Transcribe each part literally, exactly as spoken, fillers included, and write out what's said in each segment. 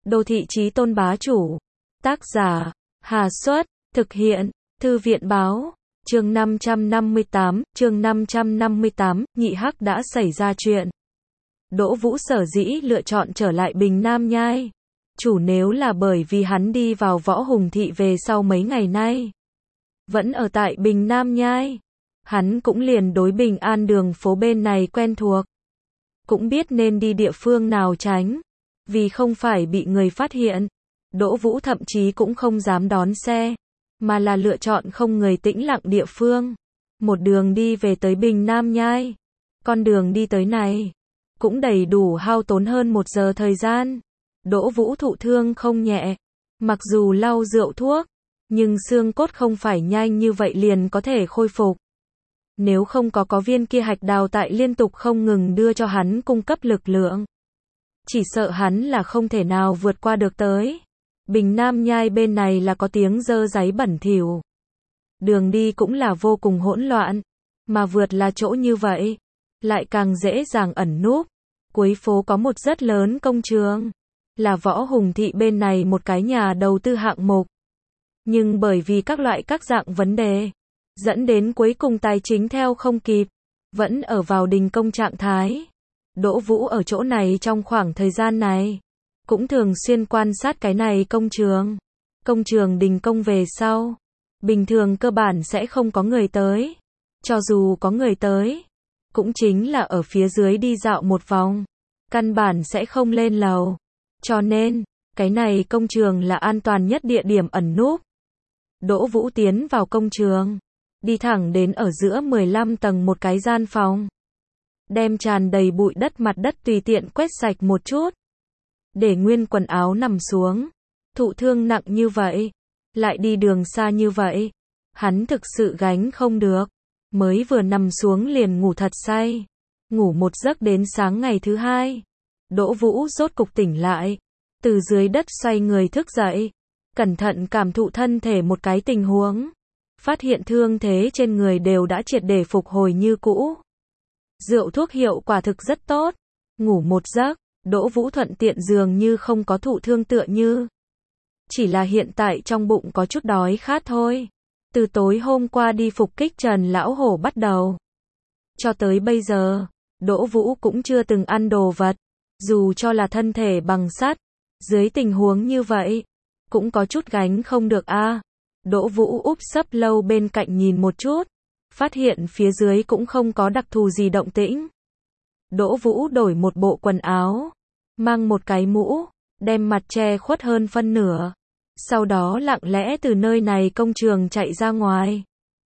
Đô thị chí tôn bá chủ. Tác giả, Hà Xuất, thực hiện, Thư viện Báo. Chương năm trăm năm mươi tám, chương năm trăm năm mươi tám, Nhị Hắc đã xảy ra chuyện. Đỗ Vũ sở dĩ lựa chọn trở lại Bình Nam Nhai. Chủ nếu là bởi vì hắn đi vào Võ Hùng Thị về sau mấy ngày nay. Vẫn ở tại Bình Nam Nhai. Hắn cũng liền đối Bình An đường phố bên này quen thuộc. Cũng biết nên đi địa phương nào tránh. Vì không phải bị người phát hiện. Đỗ Vũ thậm chí cũng không dám đón xe. Mà là lựa chọn không người tĩnh lặng địa phương. Một đường đi về tới Bình Nam Nhai. Con đường đi tới này. Cũng đầy đủ hao tốn hơn một giờ thời gian. Đỗ Vũ thụ thương không nhẹ. Mặc dù lau rượu thuốc. Nhưng xương cốt không phải nhanh như vậy liền có thể khôi phục. Nếu không có có viên kia hạch đào tại liên tục không ngừng đưa cho hắn cung cấp lực lượng. Chỉ sợ hắn là không thể nào vượt qua được tới. Bình Nam Nhai bên này là có tiếng dơ dáy bẩn thỉu. Đường đi cũng là vô cùng hỗn loạn. Mà vượt là chỗ như vậy. Lại càng dễ dàng ẩn núp. Cuối phố có một rất lớn công trường. Là Võ Hùng Thị bên này một cái nhà đầu tư hạng mục. Nhưng bởi vì các loại các dạng vấn đề. Dẫn đến cuối cùng tài chính theo không kịp. Vẫn ở vào đình công trạng thái. Đỗ Vũ ở chỗ này trong khoảng thời gian này. Cũng thường xuyên quan sát cái này công trường. Công trường đình công về sau. Bình thường cơ bản sẽ không có người tới. Cho dù có người tới. Cũng chính là ở phía dưới đi dạo một vòng. Căn bản sẽ không lên lầu. Cho nên, cái này công trường là an toàn nhất địa điểm ẩn núp. Đỗ Vũ tiến vào công trường. Đi thẳng đến ở giữa mười lăm tầng một cái gian phòng. Đem tràn đầy bụi đất mặt đất tùy tiện quét sạch một chút. Để nguyên quần áo nằm xuống. Thụ thương nặng như vậy. Lại đi đường xa như vậy. Hắn thực sự gánh không được. Mới vừa nằm xuống liền ngủ thật say. Ngủ một giấc đến sáng ngày thứ hai. Đỗ Vũ rốt cục tỉnh lại. Từ dưới đất xoay người thức dậy. Cẩn thận cảm thụ thân thể một cái tình huống. Phát hiện thương thế trên người đều đã triệt để phục hồi như cũ. Rượu thuốc hiệu quả thực rất tốt. Ngủ một giấc, Đỗ Vũ thuận tiện dường như không có thụ thương tựa như. Chỉ là hiện tại trong bụng có chút đói khát thôi. Từ tối hôm qua đi phục kích Trần Lão Hổ bắt đầu. Cho tới bây giờ, Đỗ Vũ cũng chưa từng ăn đồ vật. Dù cho là thân thể bằng sắt. Dưới tình huống như vậy, cũng có chút gánh không được a. À. Đỗ Vũ úp sấp lâu bên cạnh nhìn một chút. Phát hiện phía dưới cũng không có đặc thù gì động tĩnh. Đỗ Vũ đổi một bộ quần áo. Mang một cái mũ. Đem mặt che khuất hơn phân nửa. Sau đó lặng lẽ từ nơi này công trường chạy ra ngoài.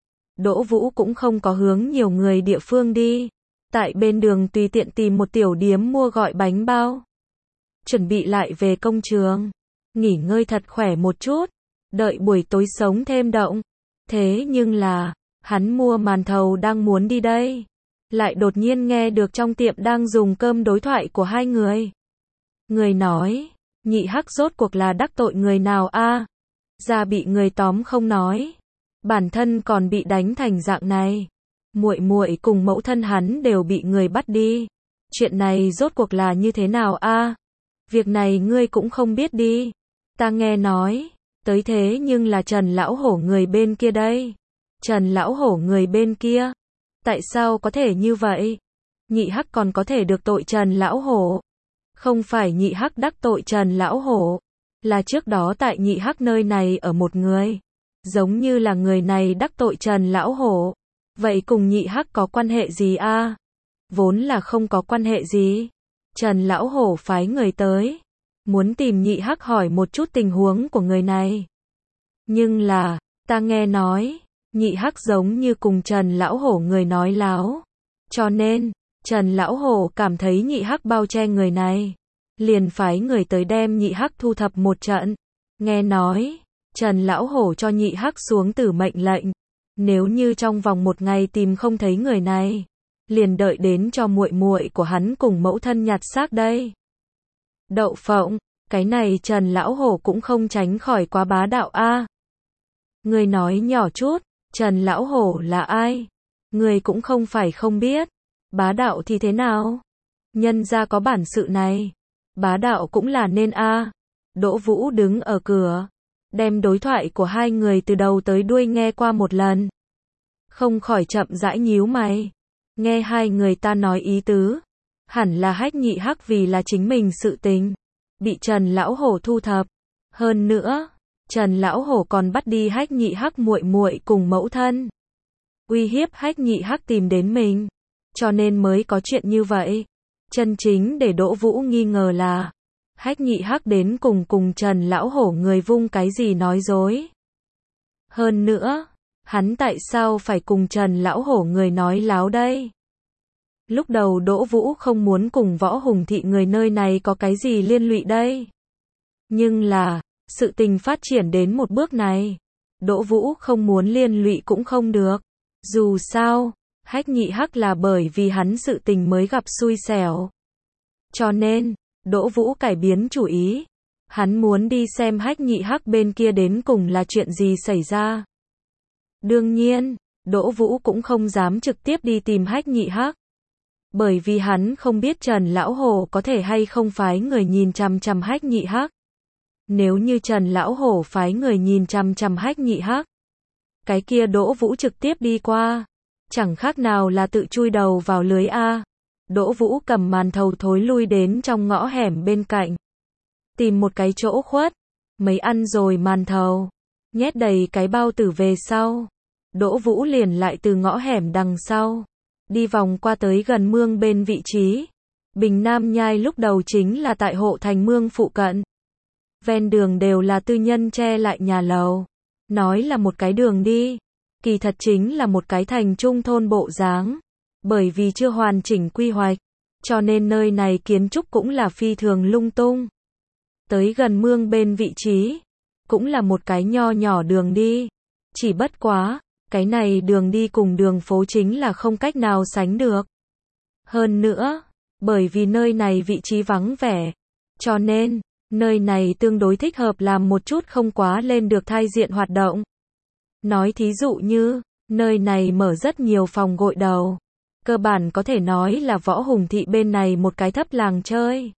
Đỗ Vũ cũng không có hướng nhiều người địa phương đi. Tại bên đường tùy tiện tìm một tiểu điếm mua gọi bánh bao. Chuẩn bị lại về công trường. Nghỉ ngơi thật khỏe một chút. Đợi buổi tối sống thêm động. Thế nhưng là, hắn mua màn thầu đang muốn đi đây. Lại đột nhiên nghe được trong tiệm đang dùng cơm đối thoại của hai người. Người nói, Nhị Hắc rốt cuộc là đắc tội người nào a? À? Ra bị người tóm không nói. Bản thân còn bị đánh thành dạng này. Muội muội cùng mẫu thân hắn đều bị người bắt đi. Chuyện này rốt cuộc là như thế nào a? À? Việc này ngươi cũng không biết đi. Ta nghe nói. Tới thế nhưng là Trần Lão Hổ người bên kia đây. Trần Lão Hổ người bên kia. Tại sao có thể như vậy? Nhị Hắc còn có thể được tội Trần Lão Hổ. Không phải Nhị Hắc đắc tội Trần Lão Hổ. Là trước đó tại Nhị Hắc nơi này ở một người. Giống như là người này đắc tội Trần Lão Hổ. Vậy cùng Nhị Hắc có quan hệ gì a? À? Vốn là không có quan hệ gì. Trần Lão Hổ phái người tới. Muốn tìm Nhị Hắc hỏi một chút tình huống của người này. Nhưng là, ta nghe nói, Nhị Hắc giống như cùng Trần Lão Hổ người nói láo. Cho nên, Trần Lão Hổ cảm thấy Nhị Hắc bao che người này. Liền phái người tới đem Nhị Hắc thu thập một trận. Nghe nói, Trần Lão Hổ cho Nhị Hắc xuống tử mệnh lệnh. Nếu như trong vòng một ngày tìm không thấy người này, liền đợi đến cho muội muội của hắn cùng mẫu thân nhặt xác đây. Đậu phộng, cái này Trần Lão Hổ cũng không tránh khỏi quá bá đạo a. À. Người nói nhỏ chút, Trần Lão Hổ là ai? Người cũng không phải không biết. Bá đạo thì thế nào? Nhân ra có bản sự này. Bá đạo cũng là nên a. À. Đỗ Vũ đứng ở cửa, đem đối thoại của hai người từ đầu tới đuôi nghe qua một lần. Không khỏi chậm rãi nhíu mày. Nghe hai người ta nói ý tứ, hẳn là Hách Nhị Hắc vì là chính mình sự tình, bị Trần lão hổ thu thập. Hơn nữa, Trần lão hổ còn bắt đi Hách Nhị Hắc muội muội cùng mẫu thân, uy hiếp Hách Nhị Hắc tìm đến mình, cho nên mới có chuyện như vậy. Chân chính để Đỗ Vũ nghi ngờ là Hách Nhị Hắc đến cùng cùng Trần lão hổ người vung cái gì nói dối. Hơn nữa, hắn tại sao phải cùng Trần lão hổ người nói láo đây? Lúc đầu Đỗ Vũ không muốn cùng Võ Hùng thị người nơi này có cái gì liên lụy đây. Nhưng là, sự tình phát triển đến một bước này, Đỗ Vũ không muốn liên lụy cũng không được. Dù sao, Hách Nhị Hắc là bởi vì hắn sự tình mới gặp xui xẻo. Cho nên, Đỗ Vũ cải biến chủ ý. Hắn muốn đi xem Hách Nhị Hắc bên kia đến cùng là chuyện gì xảy ra. Đương nhiên, Đỗ Vũ cũng không dám trực tiếp đi tìm Hách Nhị Hắc. Bởi vì hắn không biết Trần lão hổ có thể hay không phái người nhìn chằm chằm Hách Nhị Hắc. Nếu như Trần lão hổ phái người nhìn chằm chằm Hách Nhị Hắc, cái kia Đỗ Vũ trực tiếp đi qua, chẳng khác nào là tự chui đầu vào lưới a. Đỗ Vũ cầm màn thầu thối lui đến trong ngõ hẻm bên cạnh, tìm một cái chỗ khuất, mấy ăn rồi màn thầu, nhét đầy cái bao tử về sau. Đỗ Vũ liền lại từ ngõ hẻm đằng sau, đi vòng qua tới gần mương bên vị trí. Bình Nam Nhai lúc đầu chính là tại hộ thành mương phụ cận. Ven đường đều là tư nhân che lại nhà lầu. Nói là một cái đường đi, kỳ thật chính là một cái thành trung thôn bộ dáng. Bởi vì chưa hoàn chỉnh quy hoạch, cho nên nơi này kiến trúc cũng là phi thường lung tung. Tới gần mương bên vị trí, cũng là một cái nho nhỏ đường đi. Chỉ bất quá, cái này đường đi cùng đường phố chính là không cách nào sánh được. Hơn nữa, bởi vì nơi này vị trí vắng vẻ, cho nên, nơi này tương đối thích hợp làm một chút không quá lên được thai diện hoạt động. Nói thí dụ như, nơi này mở rất nhiều phòng gội đầu. Cơ bản có thể nói là Võ Hùng thị bên này một cái thấp làng chơi.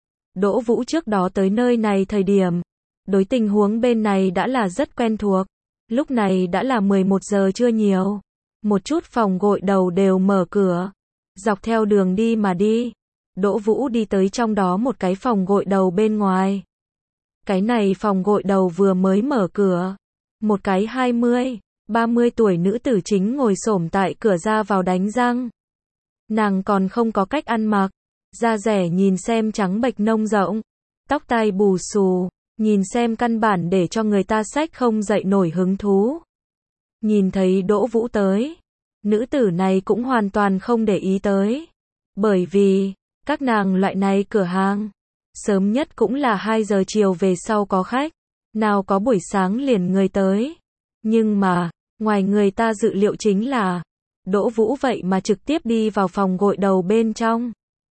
Đỗ Vũ trước đó tới nơi này thời điểm, đối tình huống bên này đã là rất quen thuộc. Lúc này đã là mười một giờ trưa nhiều. Một chút phòng gội đầu đều mở cửa. Dọc theo đường đi mà đi. Đỗ Vũ đi tới trong đó một cái phòng gội đầu bên ngoài. Cái này phòng gội đầu vừa mới mở cửa. Một cái hai mươi, ba mươi tuổi nữ tử chính ngồi xổm tại cửa ra vào đánh răng. Nàng còn không có cách ăn mặc. Da rẻ nhìn xem trắng bệch nông rộng. Tóc tai bù xù. Nhìn xem căn bản để cho người ta xách không dậy nổi hứng thú. Nhìn thấy Đỗ Vũ tới, nữ tử này cũng hoàn toàn không để ý tới. Bởi vì, các nàng loại này cửa hàng, sớm nhất cũng là hai giờ chiều về sau có khách, nào có buổi sáng liền người tới. Nhưng mà, ngoài người ta dự liệu chính là, Đỗ Vũ vậy mà trực tiếp đi vào phòng gội đầu bên trong.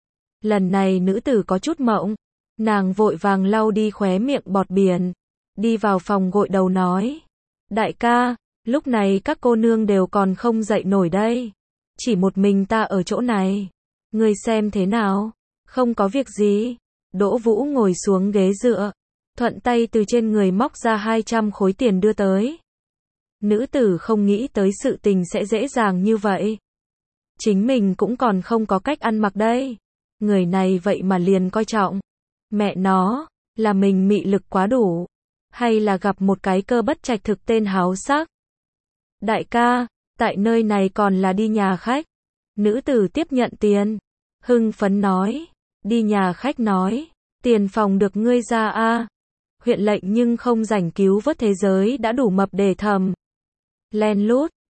Lần này nữ tử có chút mộng. Nàng vội vàng lau đi khóe miệng bọt biển, đi vào phòng gội đầu nói. Đại ca, lúc này các cô nương đều còn không dậy nổi đây. Chỉ một mình ta ở chỗ này. Ngươi xem thế nào? Không có việc gì. Đỗ Vũ ngồi xuống ghế dựa, thuận tay từ trên người móc ra hai trăm khối tiền đưa tới. Nữ tử không nghĩ tới sự tình sẽ dễ dàng như vậy. Chính mình cũng còn không có cách ăn mặc đây. Người này vậy mà liền coi trọng. Mẹ nó, là mình mị lực quá đủ, hay là gặp một cái cơ bất trạch thực tên háo sắc. Đại ca, tại nơi này còn là đi nhà khách. Nữ tử tiếp nhận tiền, hưng phấn nói, đi nhà khách nói, tiền phòng được ngươi ra a. Huyện lệnh nhưng không rảnh cứu vớt thế giới đã đủ mập để thầm. Len lút,